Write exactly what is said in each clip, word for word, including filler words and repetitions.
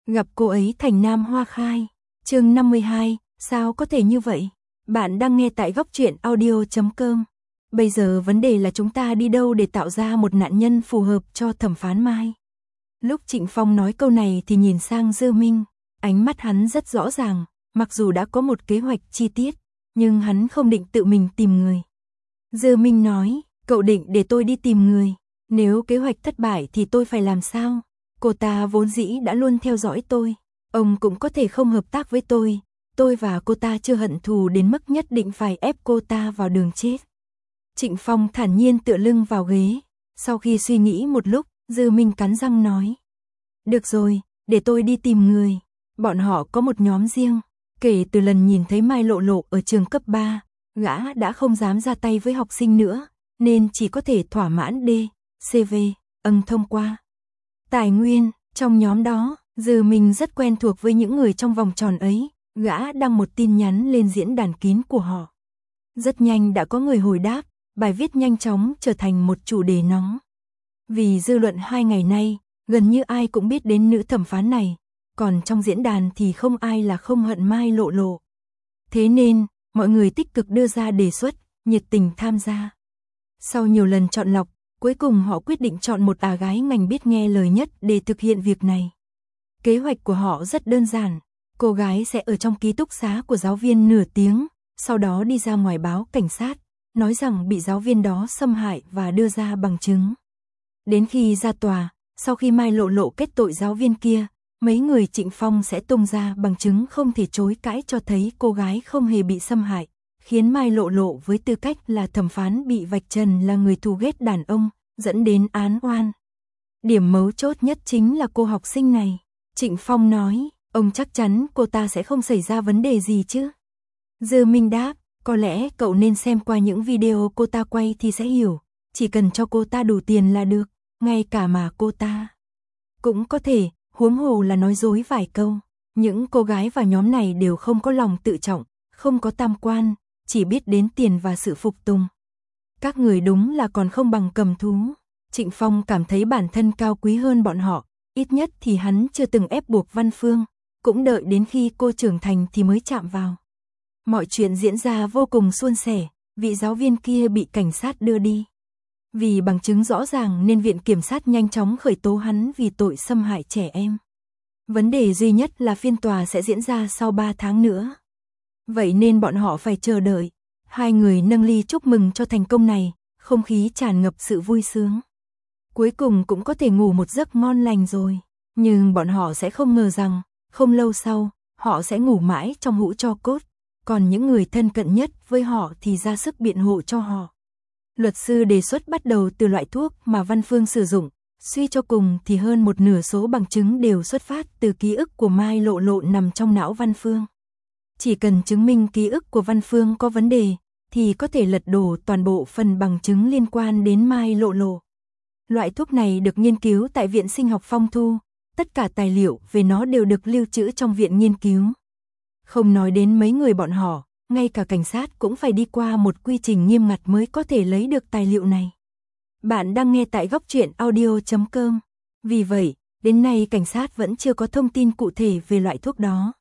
Gặp cô ấy thành nam hoa khai. Chương năm mươi hai, sao có thể như vậy? Bạn đang nghe tại góc truyện audio chấm com. Bây giờ vấn đề là chúng ta đi đâu để tạo ra một nạn nhân phù hợp cho thẩm phán Mai. Lúc Trịnh Phong nói câu này thì nhìn sang Dư Minh, ánh mắt hắn rất rõ ràng, mặc dù đã có một kế hoạch chi tiết, nhưng hắn không định tự mình tìm người. Dư Minh nói, cậu định để tôi đi tìm người, nếu kế hoạch thất bại thì tôi phải làm sao? Cô ta vốn dĩ đã luôn theo dõi tôi, ông cũng có thể không hợp tác với tôi, tôi và cô ta chưa hận thù đến mức nhất định phải ép cô ta vào đường chết. Trịnh Phong thản nhiên tựa lưng vào ghế, sau khi suy nghĩ một lúc, Dư Minh cắn răng nói. Được rồi, để tôi đi tìm người, bọn họ có một nhóm riêng, kể từ lần nhìn thấy Mai Lộ Lộ ở trường cấp ba, gã đã không dám ra tay với học sinh nữa, nên chỉ có thể thỏa mãn D, xê vê, ân thông qua. Tài nguyên, trong nhóm đó, Dư Minh rất quen thuộc với những người trong vòng tròn ấy, gã đăng một tin nhắn lên diễn đàn kín của họ. Rất nhanh đã có người hồi đáp, bài viết nhanh chóng trở thành một chủ đề nóng. Vì dư luận hai ngày nay, gần như ai cũng biết đến nữ thẩm phán này, còn trong diễn đàn thì không ai là không hận Mai Lộ Lộ. Thế nên, mọi người tích cực đưa ra đề xuất, nhiệt tình tham gia. Sau nhiều lần chọn lọc, cuối cùng họ quyết định chọn một à gái ngành biết nghe lời nhất để thực hiện việc này. Kế hoạch của họ rất đơn giản, cô gái sẽ ở trong ký túc xá của giáo viên nửa tiếng, sau đó đi ra ngoài báo cảnh sát, nói rằng bị giáo viên đó xâm hại và đưa ra bằng chứng. Đến khi ra tòa, sau khi Mai Lộ Lộ kết tội giáo viên kia, mấy người Trịnh Phong sẽ tung ra bằng chứng không thể chối cãi cho thấy cô gái không hề bị xâm hại, khiến Mai Lộ Lộ với tư cách là thẩm phán bị vạch trần là người thù ghét đàn ông, dẫn đến án oan. Điểm mấu chốt nhất chính là cô học sinh này. Trịnh Phong nói, ông chắc chắn cô ta sẽ không xảy ra vấn đề gì chứ? Dư Minh đáp, có lẽ cậu nên xem qua những video cô ta quay thì sẽ hiểu, chỉ cần cho cô ta đủ tiền là được, ngay cả mà cô ta cũng có thể, huống hồ là nói dối vài câu. Những cô gái vào nhóm này đều không có lòng tự trọng, không có tam quan, chỉ biết đến tiền và sự phục tùng. Các người đúng là còn không bằng cầm thú. Trịnh Phong cảm thấy bản thân cao quý hơn bọn họ, ít nhất thì hắn chưa từng ép buộc Văn Phương, cũng đợi đến khi cô trưởng thành thì mới chạm vào. Mọi chuyện diễn ra vô cùng suôn sẻ, vị giáo viên kia bị cảnh sát đưa đi. Vì bằng chứng rõ ràng nên viện kiểm sát nhanh chóng khởi tố hắn vì tội xâm hại trẻ em. Vấn đề duy nhất là phiên tòa sẽ diễn ra sau ba tháng nữa. Vậy nên bọn họ phải chờ đợi. Hai người nâng ly chúc mừng cho thành công này, không khí tràn ngập sự vui sướng. Cuối cùng cũng có thể ngủ một giấc ngon lành rồi. Nhưng bọn họ sẽ không ngờ rằng, không lâu sau, họ sẽ ngủ mãi trong hũ tro cốt. Còn những người thân cận nhất với họ thì ra sức biện hộ cho họ. Luật sư đề xuất bắt đầu từ loại thuốc mà Văn Phương sử dụng. Suy cho cùng thì hơn một nửa số bằng chứng đều xuất phát từ ký ức của Mai Lộ Lộ nằm trong não Văn Phương. Chỉ cần chứng minh ký ức của Văn Phương có vấn đề, thì có thể lật đổ toàn bộ phần bằng chứng liên quan đến Mai Lộ Lộ. Loại thuốc này được nghiên cứu tại Viện Sinh học Phong Thu, tất cả tài liệu về nó đều được lưu trữ trong viện nghiên cứu. Không nói đến mấy người bọn họ, ngay cả cảnh sát cũng phải đi qua một quy trình nghiêm ngặt mới có thể lấy được tài liệu này. Bạn đang nghe tại góc truyện audio chấm com. Vì vậy, đến nay cảnh sát vẫn chưa có thông tin cụ thể về loại thuốc đó.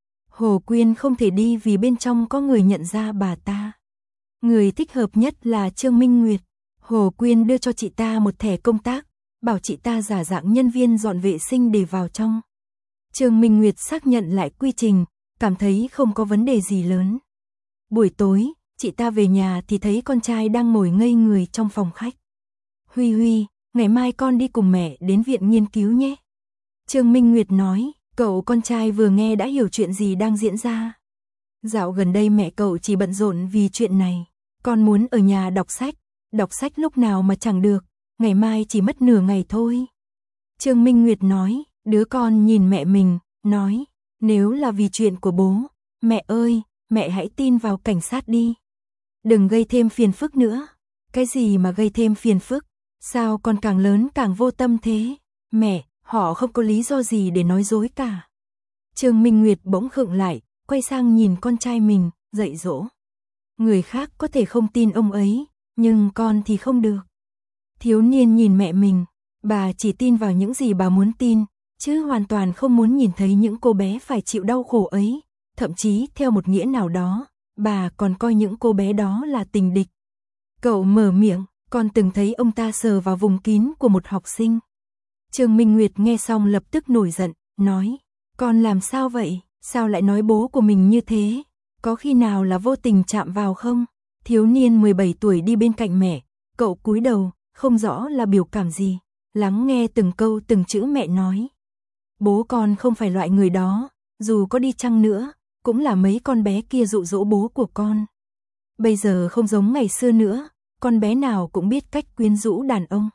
Hồ Quyên không thể đi vì bên trong có người nhận ra bà ta. Người thích hợp nhất là Trương Minh Nguyệt. Hồ Quyên đưa cho chị ta một thẻ công tác, bảo chị ta giả dạng nhân viên dọn vệ sinh để vào trong. Trương Minh Nguyệt xác nhận lại quy trình, cảm thấy không có vấn đề gì lớn. Buổi tối, chị ta về nhà thì thấy con trai đang ngồi ngây người trong phòng khách. Huy Huy, ngày mai con đi cùng mẹ đến viện nghiên cứu nhé. Trương Minh Nguyệt nói, cậu con trai vừa nghe đã hiểu chuyện gì đang diễn ra. Dạo gần đây mẹ cậu chỉ bận rộn vì chuyện này, con muốn ở nhà đọc sách, đọc sách lúc nào mà chẳng được, ngày mai chỉ mất nửa ngày thôi. Trương Minh Nguyệt nói, đứa con nhìn mẹ mình, nói, nếu là vì chuyện của bố, mẹ ơi, mẹ hãy tin vào cảnh sát đi. Đừng gây thêm phiền phức nữa. Cái gì mà gây thêm phiền phức? Sao con càng lớn càng vô tâm thế? Mẹ, họ không có lý do gì để nói dối cả. Trương Minh Nguyệt bỗng khựng lại, quay sang nhìn con trai mình, dạy dỗ. Người khác có thể không tin ông ấy, nhưng con thì không được. Thiếu niên nhìn mẹ mình, bà chỉ tin vào những gì bà muốn tin, chứ hoàn toàn không muốn nhìn thấy những cô bé phải chịu đau khổ ấy, thậm chí theo một nghĩa nào đó, bà còn coi những cô bé đó là tình địch. Cậu mở miệng, con từng thấy ông ta sờ vào vùng kín của một học sinh. Trương Minh Nguyệt nghe xong lập tức nổi giận, nói, con làm sao vậy, sao lại nói bố của mình như thế, có khi nào là vô tình chạm vào không? Thiếu niên mười bảy tuổi đi bên cạnh mẹ, cậu cúi đầu, không rõ là biểu cảm gì, lắng nghe từng câu từng chữ mẹ nói. Bố con không phải loại người đó, dù có đi chăng nữa, cũng là mấy con bé kia dụ dỗ bố của con. Bây giờ không giống ngày xưa nữa, con bé nào cũng biết cách quyến rũ đàn ông.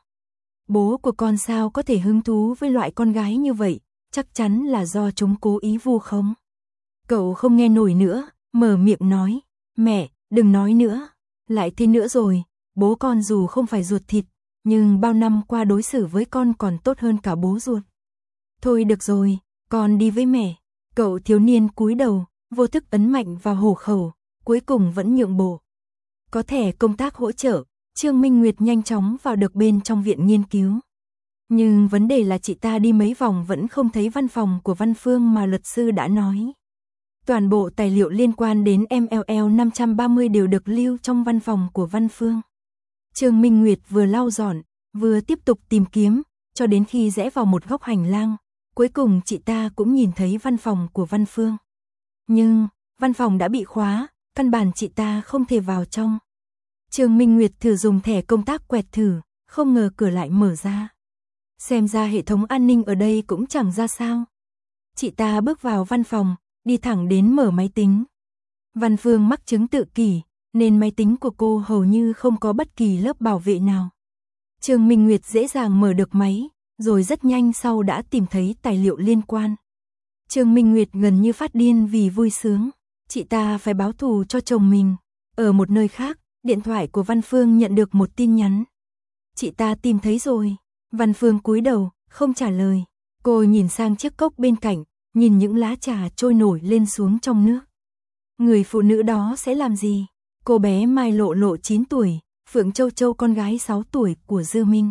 Bố của con sao có thể hứng thú với loại con gái như vậy, chắc chắn là do chúng cố ý vu khống. Cậu không nghe nổi nữa, mở miệng nói, mẹ, đừng nói nữa, lại thế nữa rồi, bố con dù không phải ruột thịt, nhưng bao năm qua đối xử với con còn tốt hơn cả bố ruột. Thôi được rồi, con đi với mẹ. Cậu thiếu niên cúi đầu, vô thức ấn mạnh vào hổ khẩu, cuối cùng vẫn nhượng bộ. Có thẻ công tác hỗ trợ, Trương Minh Nguyệt nhanh chóng vào được bên trong viện nghiên cứu. Nhưng vấn đề là chị ta đi mấy vòng vẫn không thấy văn phòng của Văn Phương mà luật sư đã nói. Toàn bộ tài liệu liên quan đến em lờ lờ năm ba không đều được lưu trong văn phòng của Văn Phương. Trương Minh Nguyệt vừa lau dọn, vừa tiếp tục tìm kiếm, cho đến khi rẽ vào một góc hành lang. Cuối cùng chị ta cũng nhìn thấy văn phòng của Văn Phương. Nhưng, văn phòng đã bị khóa, căn bản chị ta không thể vào trong. Trương Minh Nguyệt thử dùng thẻ công tác quẹt thử, không ngờ cửa lại mở ra. Xem ra hệ thống an ninh ở đây cũng chẳng ra sao. Chị ta bước vào văn phòng, đi thẳng đến mở máy tính. Văn Phương mắc chứng tự kỷ, nên máy tính của cô hầu như không có bất kỳ lớp bảo vệ nào. Trương Minh Nguyệt dễ dàng mở được máy, rồi rất nhanh sau đã tìm thấy tài liệu liên quan. Trương Minh Nguyệt gần như phát điên vì vui sướng. Chị ta phải báo thù cho chồng mình. Ở một nơi khác, điện thoại của Văn Phương nhận được một tin nhắn. Chị ta tìm thấy rồi. Văn Phương cúi đầu, không trả lời. Cô nhìn sang chiếc cốc bên cạnh, nhìn những lá trà trôi nổi lên xuống trong nước. Người phụ nữ đó sẽ làm gì? Cô bé Mai Lộ Lộ chín tuổi, Phượng Châu Châu con gái sáu tuổi của Dư Minh.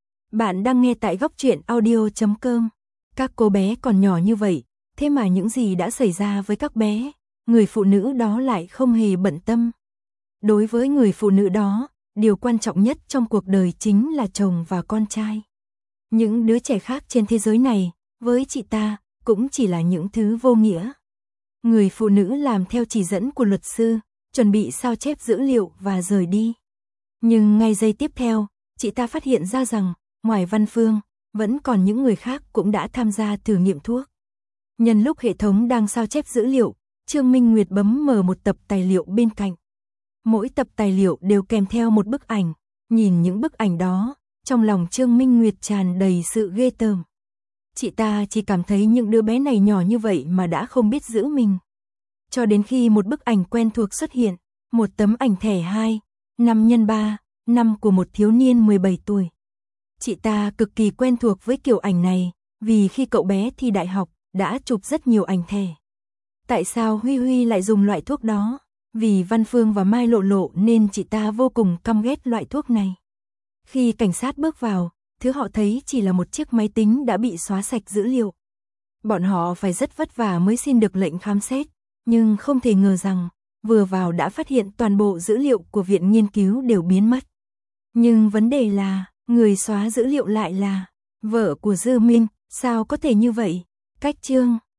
Bạn đang nghe tại góc truyện audio chấm com. Các cô bé còn nhỏ như vậy, thế mà những gì đã xảy ra với các bé, người phụ nữ đó lại không hề bận tâm. Đối với người phụ nữ đó, điều quan trọng nhất trong cuộc đời chính là chồng và con trai. Những đứa trẻ khác trên thế giới này, với chị ta, cũng chỉ là những thứ vô nghĩa. Người phụ nữ làm theo chỉ dẫn của luật sư, chuẩn bị sao chép dữ liệu và rời đi. Nhưng ngay giây tiếp theo, chị ta phát hiện ra rằng, ngoài Văn Phương, vẫn còn những người khác cũng đã tham gia thử nghiệm thuốc. Nhân lúc hệ thống đang sao chép dữ liệu, Trương Minh Nguyệt bấm mở một tập tài liệu bên cạnh. Mỗi tập tài liệu đều kèm theo một bức ảnh. Nhìn những bức ảnh đó, trong lòng Trương Minh Nguyệt tràn đầy sự ghê tởm. Chị ta chỉ cảm thấy những đứa bé này nhỏ như vậy mà đã không biết giữ mình. Cho đến khi một bức ảnh quen thuộc xuất hiện, một tấm ảnh thẻ hai, năm nhân ba, năm của một thiếu niên mười bảy tuổi. Chị ta cực kỳ quen thuộc với kiểu ảnh này, vì khi cậu bé thi đại học, đã chụp rất nhiều ảnh thẻ. Tại sao Huy Huy lại dùng loại thuốc đó? Vì Văn Phương và Mai Lộ Lộ nên chị ta vô cùng căm ghét loại thuốc này. Khi cảnh sát bước vào, thứ họ thấy chỉ là một chiếc máy tính đã bị xóa sạch dữ liệu. Bọn họ phải rất vất vả mới xin được lệnh khám xét, nhưng không thể ngờ rằng, vừa vào đã phát hiện toàn bộ dữ liệu của viện nghiên cứu đều biến mất. Nhưng vấn đề là, người xóa dữ liệu lại là vợ của Dư Minh, sao có thể như vậy? Cách chương